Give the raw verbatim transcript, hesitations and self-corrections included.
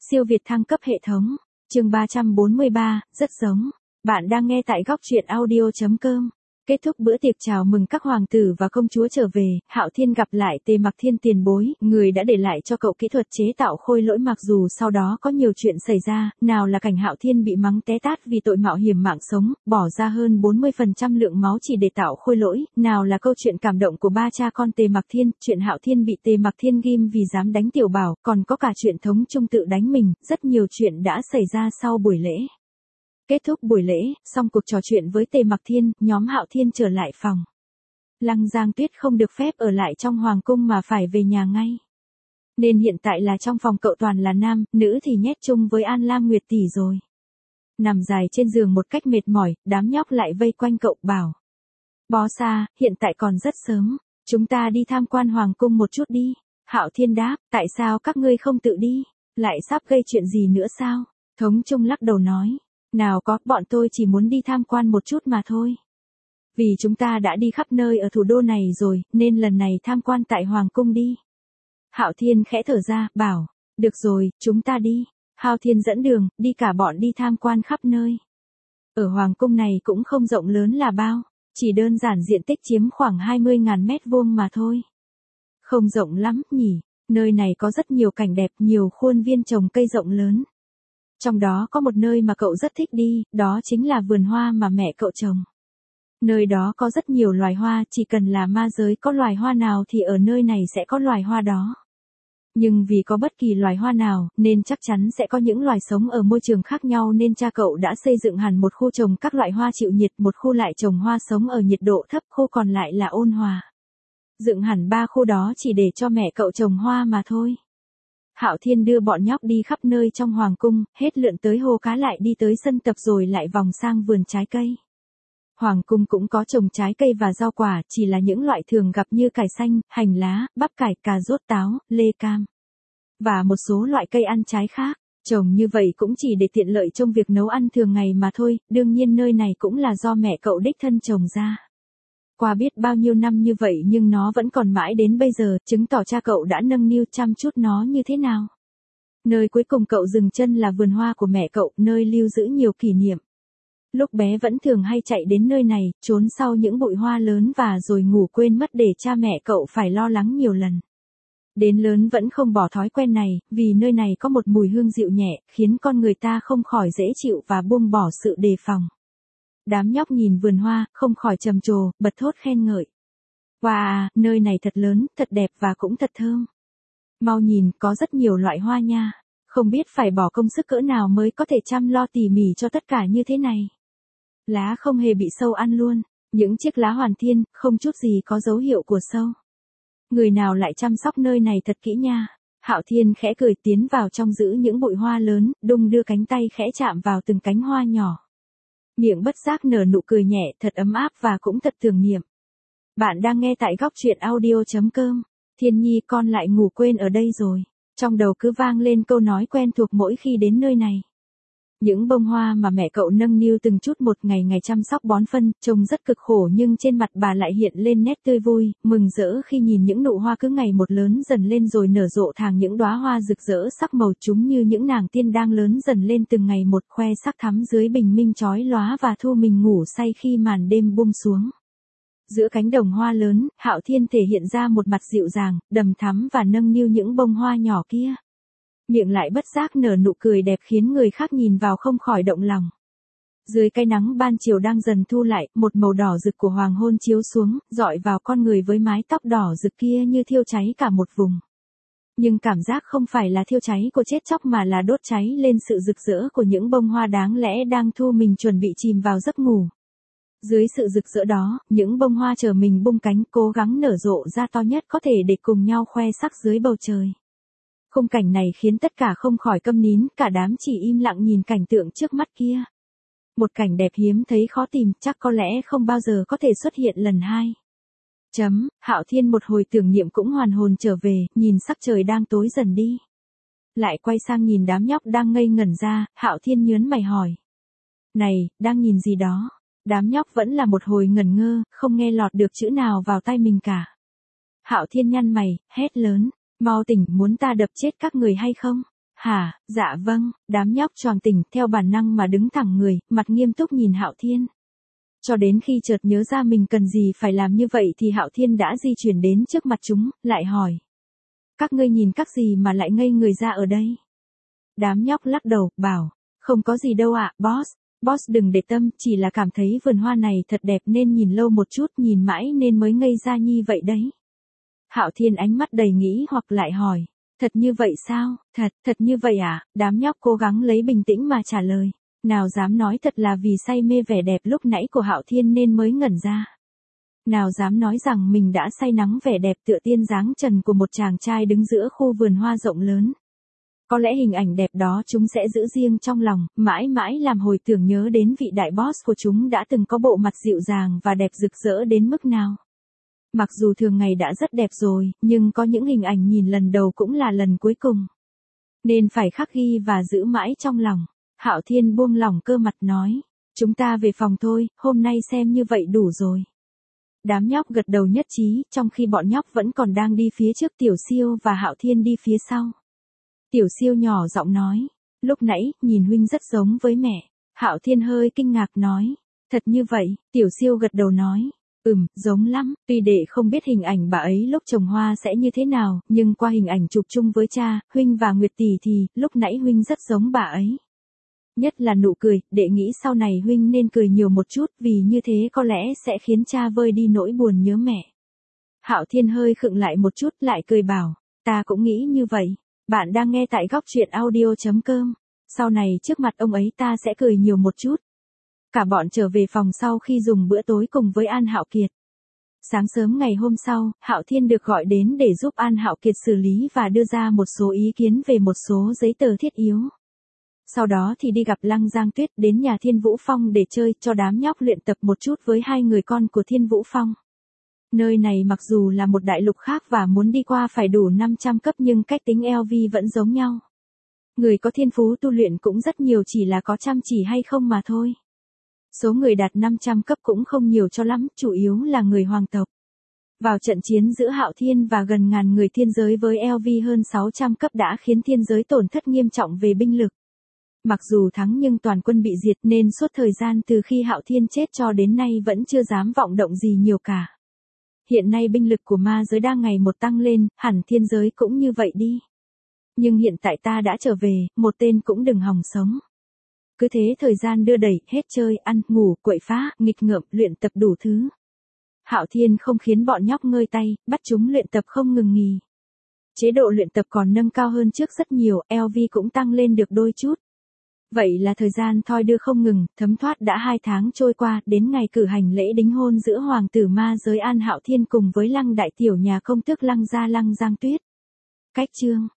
Siêu Việt thăng cấp hệ thống. Chương ba trăm bốn mươi ba, rất giống. Bạn đang nghe tại góc truyện audio chấm com. Kết thúc bữa tiệc chào mừng các hoàng tử và công chúa trở về, Hạo Thiên gặp lại Tề Mặc Thiên tiền bối, người đã để lại cho cậu kỹ thuật chế tạo khôi lỗi, mặc dù sau đó có nhiều chuyện xảy ra, nào là cảnh Hạo Thiên bị mắng té tát vì tội mạo hiểm mạng sống, bỏ ra hơn bốn mươi phần trăm lượng máu chỉ để tạo khôi lỗi, nào là câu chuyện cảm động của ba cha con Tề Mặc Thiên, chuyện Hạo Thiên bị Tề Mặc Thiên ghim vì dám đánh Tiểu Bảo, còn có cả chuyện Thống Trung tự đánh mình, rất nhiều chuyện đã xảy ra sau buổi lễ. Kết thúc buổi lễ, xong cuộc trò chuyện với Tề Mặc Thiên, nhóm Hạo Thiên trở lại phòng. Lăng Giang Tuyết không được phép ở lại trong hoàng cung mà phải về nhà ngay. Nên hiện tại là trong phòng cậu toàn là nam, nữ thì nhét chung với An Lam Nguyệt tỷ rồi. Nằm dài trên giường một cách mệt mỏi, đám nhóc lại vây quanh cậu bảo. Bó xa, hiện tại còn rất sớm, chúng ta đi tham quan hoàng cung một chút đi. Hạo Thiên đáp, tại sao các ngươi không tự đi, lại sắp gây chuyện gì nữa sao? Thống Trung lắc đầu nói. Nào có, bọn tôi chỉ muốn đi tham quan một chút mà thôi. Vì chúng ta đã đi khắp nơi ở thủ đô này rồi, nên lần này tham quan tại Hoàng cung đi. Hạo Thiên khẽ thở ra, bảo, được rồi, chúng ta đi. Hạo Thiên dẫn đường, đi cả bọn đi tham quan khắp nơi. Ở Hoàng cung này cũng không rộng lớn là bao, chỉ đơn giản diện tích chiếm khoảng hai mươi nghìn mét vuông mà thôi. Không rộng lắm, nhỉ, nơi này có rất nhiều cảnh đẹp, nhiều khuôn viên trồng cây rộng lớn. Trong đó có một nơi mà cậu rất thích đi, đó chính là vườn hoa mà mẹ cậu trồng. Nơi đó có rất nhiều loài hoa, chỉ cần là ma giới có loài hoa nào thì ở nơi này sẽ có loài hoa đó. Nhưng vì có bất kỳ loài hoa nào, nên chắc chắn sẽ có những loài sống ở môi trường khác nhau, nên cha cậu đã xây dựng hẳn một khu trồng các loại hoa chịu nhiệt, một khu lại trồng hoa sống ở nhiệt độ thấp, khu còn lại là ôn hòa. Dựng hẳn ba khu đó chỉ để cho mẹ cậu trồng hoa mà thôi. Hạo Thiên đưa bọn nhóc đi khắp nơi trong hoàng cung, hết lượn tới hồ cá lại đi tới sân tập rồi lại vòng sang vườn trái cây. Hoàng cung cũng có trồng trái cây và rau quả, chỉ là những loại thường gặp như cải xanh, hành lá, bắp cải, cà rốt, táo, lê, cam. Và một số loại cây ăn trái khác, trồng như vậy cũng chỉ để tiện lợi trong việc nấu ăn thường ngày mà thôi, đương nhiên nơi này cũng là do mẹ cậu đích thân trồng ra. Qua biết bao nhiêu năm như vậy nhưng nó vẫn còn mãi đến bây giờ, chứng tỏ cha cậu đã nâng niu chăm chút nó như thế nào. Nơi cuối cùng cậu dừng chân là vườn hoa của mẹ cậu, nơi lưu giữ nhiều kỷ niệm. Lúc bé vẫn thường hay chạy đến nơi này, trốn sau những bụi hoa lớn và rồi ngủ quên mất để cha mẹ cậu phải lo lắng nhiều lần. Đến lớn vẫn không bỏ thói quen này, vì nơi này có một mùi hương dịu nhẹ, khiến con người ta không khỏi dễ chịu và buông bỏ sự đề phòng. Đám nhóc nhìn vườn hoa, không khỏi trầm trồ, bật thốt khen ngợi. Wow, nơi này thật lớn, thật đẹp và cũng thật thơm. Mau nhìn, có rất nhiều loại hoa nha. Không biết phải bỏ công sức cỡ nào mới có thể chăm lo tỉ mỉ cho tất cả như thế này. Lá không hề bị sâu ăn luôn, những chiếc lá hoàn thiên, không chút gì có dấu hiệu của sâu. Người nào lại chăm sóc nơi này thật kỹ nha. Hạo Thiên khẽ cười tiến vào trong giữ những bụi hoa lớn, đung đưa cánh tay khẽ chạm vào từng cánh hoa nhỏ. Miệng bất giác nở nụ cười nhẹ, thật ấm áp và cũng thật tưởng niệm. Bạn đang nghe tại góc truyện audio chấm com. Thiên Nhi, con lại ngủ quên ở đây rồi. Trong đầu cứ vang lên câu nói quen thuộc mỗi khi đến nơi này. Những bông hoa mà mẹ cậu nâng niu từng chút một ngày ngày chăm sóc bón phân, trông rất cực khổ nhưng trên mặt bà lại hiện lên nét tươi vui, mừng rỡ khi nhìn những nụ hoa cứ ngày một lớn dần lên rồi nở rộ thàng những đóa hoa rực rỡ sắc màu, chúng như những nàng tiên đang lớn dần lên từng ngày một, khoe sắc thắm dưới bình minh chói lóa và thu mình ngủ say khi màn đêm buông xuống. Giữa cánh đồng hoa lớn, Hạo Thiên thể hiện ra một mặt dịu dàng, đầm thắm và nâng niu những bông hoa nhỏ kia. Miệng lại bất giác nở nụ cười đẹp khiến người khác nhìn vào không khỏi động lòng. Dưới cái nắng ban chiều đang dần thu lại, một màu đỏ rực của hoàng hôn chiếu xuống, dọi vào con người với mái tóc đỏ rực kia như thiêu cháy cả một vùng. Nhưng cảm giác không phải là thiêu cháy của chết chóc mà là đốt cháy lên sự rực rỡ của những bông hoa đáng lẽ đang thu mình chuẩn bị chìm vào giấc ngủ. Dưới sự rực rỡ đó, những bông hoa chờ mình bung cánh, cố gắng nở rộ ra to nhất có thể để cùng nhau khoe sắc dưới bầu trời. Khung cảnh này khiến tất cả không khỏi câm nín, cả đám chỉ im lặng nhìn cảnh tượng trước mắt kia. Một cảnh đẹp hiếm thấy khó tìm, chắc có lẽ không bao giờ có thể xuất hiện lần hai. Chấm, Hạo Thiên một hồi tưởng niệm cũng hoàn hồn trở về, nhìn sắc trời đang tối dần đi. Lại quay sang nhìn đám nhóc đang ngây ngẩn ra, Hạo Thiên nhớn mày hỏi. Này, đang nhìn gì đó? Đám nhóc vẫn là một hồi ngẩn ngơ, không nghe lọt được chữ nào vào tai mình cả. Hạo Thiên nhăn mày, hét lớn. Mau tỉnh, muốn ta đập chết các người hay không? Hả, dạ vâng, đám nhóc choàng tỉnh theo bản năng mà đứng thẳng người, mặt nghiêm túc nhìn Hạo Thiên. Cho đến khi chợt nhớ ra mình cần gì phải làm như vậy thì Hạo Thiên đã di chuyển đến trước mặt chúng, lại hỏi. Các ngươi nhìn các gì mà lại ngây người ra ở đây? Đám nhóc lắc đầu, bảo, không có gì đâu ạ, boss. Boss đừng để tâm, chỉ là cảm thấy vườn hoa này thật đẹp nên nhìn lâu một chút, nhìn mãi nên mới ngây ra nhi vậy đấy. Hạo Thiên ánh mắt đầy nghĩ hoặc lại hỏi, thật như vậy sao, thật, thật như vậy à, đám nhóc cố gắng lấy bình tĩnh mà trả lời. Nào dám nói thật là vì say mê vẻ đẹp lúc nãy của Hạo Thiên nên mới ngẩn ra. Nào dám nói rằng mình đã say nắng vẻ đẹp tựa tiên dáng trần của một chàng trai đứng giữa khu vườn hoa rộng lớn. Có lẽ hình ảnh đẹp đó chúng sẽ giữ riêng trong lòng, mãi mãi làm hồi tưởng nhớ đến vị đại boss của chúng đã từng có bộ mặt dịu dàng và đẹp rực rỡ đến mức nào. Mặc dù thường ngày đã rất đẹp rồi, nhưng có những hình ảnh nhìn lần đầu cũng là lần cuối cùng. Nên phải khắc ghi và giữ mãi trong lòng. Hạo Thiên buông lỏng cơ mặt nói, chúng ta về phòng thôi, hôm nay xem như vậy đủ rồi. Đám nhóc gật đầu nhất trí, trong khi bọn nhóc vẫn còn đang đi phía trước Tiểu Siêu và Hạo Thiên đi phía sau. Tiểu Siêu nhỏ giọng nói, lúc nãy, nhìn huynh rất giống với mẹ. Hạo Thiên hơi kinh ngạc nói, thật như vậy, Tiểu Siêu gật đầu nói, ừm, giống lắm, tuy đệ không biết hình ảnh bà ấy lúc trồng hoa sẽ như thế nào, nhưng qua hình ảnh chụp chung với cha, huynh và Nguyệt tỷ thì, lúc nãy huynh rất giống bà ấy. Nhất là nụ cười, đệ nghĩ sau này huynh nên cười nhiều một chút vì như thế có lẽ sẽ khiến cha vơi đi nỗi buồn nhớ mẹ. Hạo Thiên hơi khựng lại một chút lại cười bảo, ta cũng nghĩ như vậy. Bạn đang nghe tại góc truyện audio chấm com. Sau này trước mặt ông ấy ta sẽ cười nhiều một chút. Cả bọn trở về phòng sau khi dùng bữa tối cùng với An Hạo Kiệt. Sáng sớm ngày hôm sau, Hạo Thiên được gọi đến để giúp An Hạo Kiệt xử lý và đưa ra một số ý kiến về một số giấy tờ thiết yếu. Sau đó thì đi gặp Lăng Giang Tuyết đến nhà Thiên Vũ Phong để chơi cho đám nhóc luyện tập một chút với hai người con của Thiên Vũ Phong. Nơi này mặc dù là một đại lục khác và muốn đi qua phải đủ năm trăm cấp nhưng cách tính L V vẫn giống nhau. Người có thiên phú tu luyện cũng rất nhiều chỉ là có chăm chỉ hay không mà thôi. Số người đạt năm trăm cấp cũng không nhiều cho lắm, chủ yếu là người hoàng tộc. Vào trận chiến giữa Hạo Thiên và gần ngàn người thiên giới với L V hơn sáu trăm cấp đã khiến thiên giới tổn thất nghiêm trọng về binh lực. Mặc dù thắng nhưng toàn quân bị diệt nên suốt thời gian từ khi Hạo Thiên chết cho đến nay vẫn chưa dám vọng động gì nhiều cả. Hiện nay binh lực của ma giới đang ngày một tăng lên, hẳn thiên giới cũng như vậy đi. Nhưng hiện tại ta đã trở về, một tên cũng đừng hòng sống. Cứ thế thời gian đưa đẩy, hết chơi, ăn, ngủ, quậy phá, nghịch ngợm, luyện tập đủ thứ. Hạo Thiên không khiến bọn nhóc ngơi tay, bắt chúng luyện tập không ngừng nghỉ. Chế độ luyện tập còn nâng cao hơn trước rất nhiều, L V cũng tăng lên được đôi chút. Vậy là thời gian thoi đưa không ngừng, thấm thoát đã hai tháng trôi qua, đến ngày cử hành lễ đính hôn giữa hoàng tử ma giới An Hạo Thiên cùng với Lăng đại tiểu nhà công tước Lăng gia Lăng Giang Tuyết. Cách chương